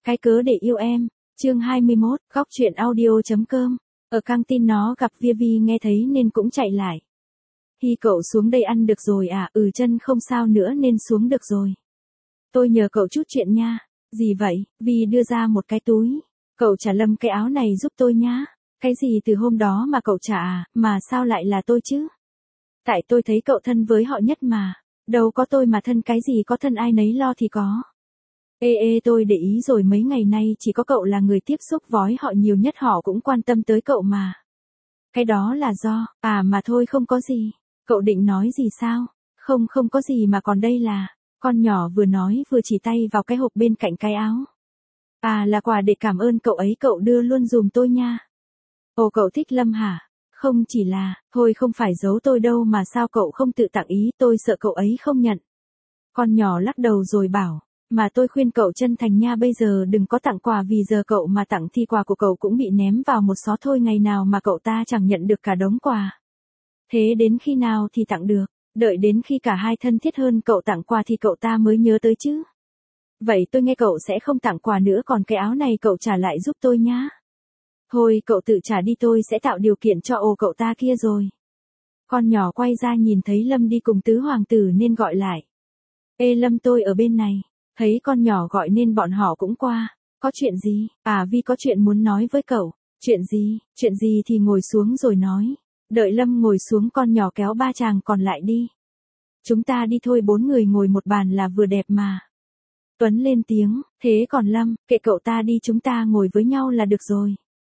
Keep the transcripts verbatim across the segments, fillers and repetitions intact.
Cái cớ để yêu em, chương hai mươi mốt, góc truyện audio.com. Ở căng tin nó gặp Vivi nghe thấy nên cũng chạy lại. Hi cậu xuống đây ăn được rồi à? Ừ, chân không sao nữa nên xuống được rồi. Tôi nhờ cậu chút chuyện nha. Gì vậy? Vi đưa ra một cái túi. Cậu trả Lâm cái áo này giúp tôi nhá. Cái gì từ hôm đó mà cậu trả à? Mà sao lại là tôi chứ? Tại tôi thấy cậu thân với họ nhất mà. Đâu có tôi mà thân cái gì, có thân ai nấy lo thì có. Ê ê tôi để ý rồi, mấy ngày nay chỉ có cậu là người tiếp xúc với họ nhiều nhất, họ cũng quan tâm tới cậu mà. Cái đó là do, à mà thôi không có gì. Cậu định nói gì sao? Không không có gì mà còn đây là, con nhỏ vừa nói vừa chỉ tay vào cái hộp bên cạnh cái áo. À là quà để cảm ơn cậu ấy, cậu đưa luôn dùm tôi nha. Ồ cậu thích Lâm hả? Không chỉ là, thôi không phải giấu tôi đâu mà sao cậu không tự tặng ý, tôi sợ cậu ấy không nhận. Con nhỏ lắc đầu rồi bảo, mà tôi khuyên cậu chân thành nha, bây giờ đừng có tặng quà, vì giờ cậu mà tặng thì quà của cậu cũng bị ném vào một xó thôi, ngày nào mà cậu ta chẳng nhận được cả đống quà. Thế đến khi nào thì tặng được? Đợi đến khi cả hai thân thiết hơn cậu tặng quà thì cậu ta mới nhớ tới chứ. Vậy tôi nghe cậu sẽ không tặng quà nữa, còn cái áo này cậu trả lại giúp tôi nhá. Thôi cậu tự trả đi, tôi sẽ tạo điều kiện cho. Ồ cậu ta kia rồi. Con nhỏ quay ra nhìn thấy Lâm đi cùng tứ hoàng tử nên gọi lại. Ê Lâm, tôi ở bên này. Thấy con nhỏ gọi nên bọn họ cũng qua. Có chuyện gì? À Vi có chuyện muốn nói với cậu. Chuyện gì? Chuyện gì thì ngồi xuống rồi nói. Đợi Lâm ngồi xuống con nhỏ kéo ba chàng còn lại đi. Chúng ta đi thôi, bốn người ngồi một bàn là vừa đẹp mà. Tuấn lên tiếng, thế còn Lâm, kệ cậu ta đi, chúng ta ngồi với nhau là được rồi.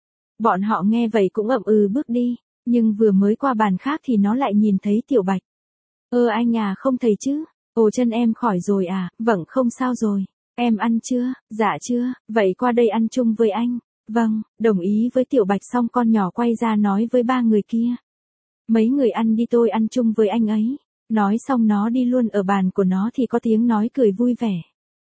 Bọn họ nghe vậy cũng ậm ừ bước đi, nhưng vừa mới qua bàn khác thì nó lại nhìn thấy Tiểu Bạch. Ơ anh à, không thấy chứ? Ồ chân em khỏi rồi à? Vâng không sao rồi. Em ăn chưa? Dạ chưa, vậy qua đây ăn chung với anh. Vâng, đồng ý với Tiểu Bạch. Xong con nhỏ quay ra nói với ba người kia. Mấy người ăn đi, tôi ăn chung với anh ấy. Nói xong nó đi luôn. Ở bàn của nó thì có tiếng nói cười vui vẻ.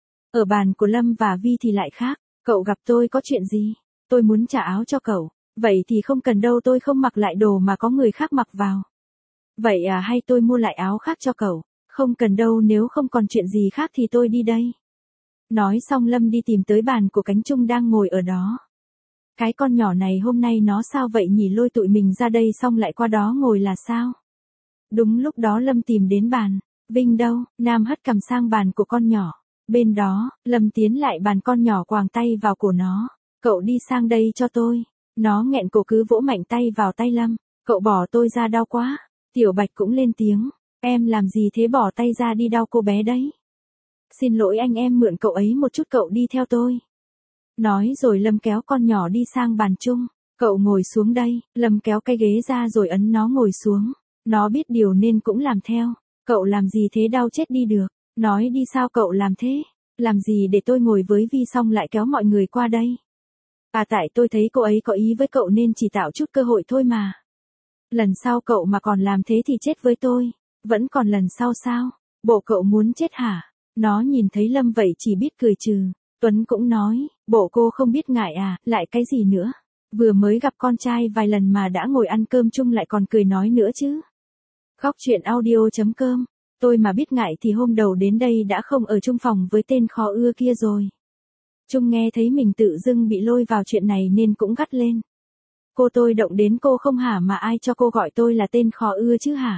Ở bàn của Lâm và Vi thì lại khác. Cậu gặp tôi có chuyện gì? Tôi muốn trả áo cho cậu. Vậy thì không cần đâu, tôi không mặc lại đồ mà có người khác mặc vào. Vậy à, hay tôi mua lại áo khác cho cậu? Không cần đâu, nếu không còn chuyện gì khác thì tôi đi đây. Nói xong Lâm đi tìm tới bàn của Cánh Trung đang ngồi ở đó. Cái con nhỏ này hôm nay nó sao vậy nhỉ, lôi tụi mình ra đây xong lại qua đó ngồi là sao? Đúng lúc đó Lâm tìm đến bàn. Vinh đâu? Nam hất cằm sang bàn của con nhỏ. Bên đó, Lâm tiến lại bàn con nhỏ quàng tay vào cổ nó. Cậu đi sang đây cho tôi. Nó nghẹn cổ cứ vỗ mạnh tay vào tay Lâm. Cậu bỏ tôi ra, đau quá. Tiểu Bạch cũng lên tiếng. Em làm gì thế, bỏ tay ra đi, đau cô bé đấy. Xin lỗi anh, em mượn cậu ấy một chút, cậu đi theo tôi. Nói rồi Lâm kéo con nhỏ đi sang bàn chung. Cậu ngồi xuống đây. Lâm kéo cái ghế ra rồi ấn nó ngồi xuống. Nó biết điều nên cũng làm theo. Cậu làm gì thế, đau chết đi được. Nói đi, sao cậu làm thế? Làm gì để tôi ngồi với Vi xong lại kéo mọi người qua đây? À tại tôi thấy cô ấy có ý với cậu nên chỉ tạo chút cơ hội thôi mà. Lần sau cậu mà còn làm thế thì chết với tôi. Vẫn còn lần sau sao? Bộ cậu muốn chết hả? Nó nhìn thấy Lâm vậy chỉ biết cười trừ. Tuấn cũng nói, bộ cô không biết ngại à, lại cái gì nữa? Vừa mới gặp con trai vài lần mà đã ngồi ăn cơm chung lại còn cười nói nữa chứ. Góc truyện audio.com. Tôi mà biết ngại thì hôm đầu đến đây đã không ở chung phòng với tên khó ưa kia rồi. Trung nghe thấy mình tự dưng bị lôi vào chuyện này nên cũng gắt lên. Cô tôi động đến cô không hả, mà ai cho cô gọi tôi là tên khó ưa chứ hả?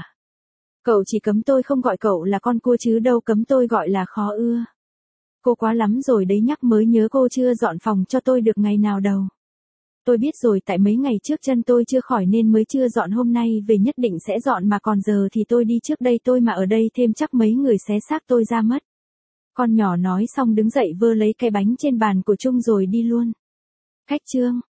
Cậu chỉ cấm tôi không gọi cậu là con cua chứ đâu cấm tôi gọi là khó ưa. Cô quá lắm rồi đấy, nhắc mới nhớ cô chưa dọn phòng cho tôi được ngày nào đâu. Tôi biết rồi, tại mấy ngày trước chân tôi chưa khỏi nên mới chưa dọn, hôm nay về nhất định sẽ dọn, mà còn giờ thì tôi đi trước đây, tôi mà ở đây thêm chắc mấy người xé xác tôi ra mất. Con nhỏ nói xong đứng dậy vơ lấy cái bánh trên bàn của Trung rồi đi luôn. Khách Trương,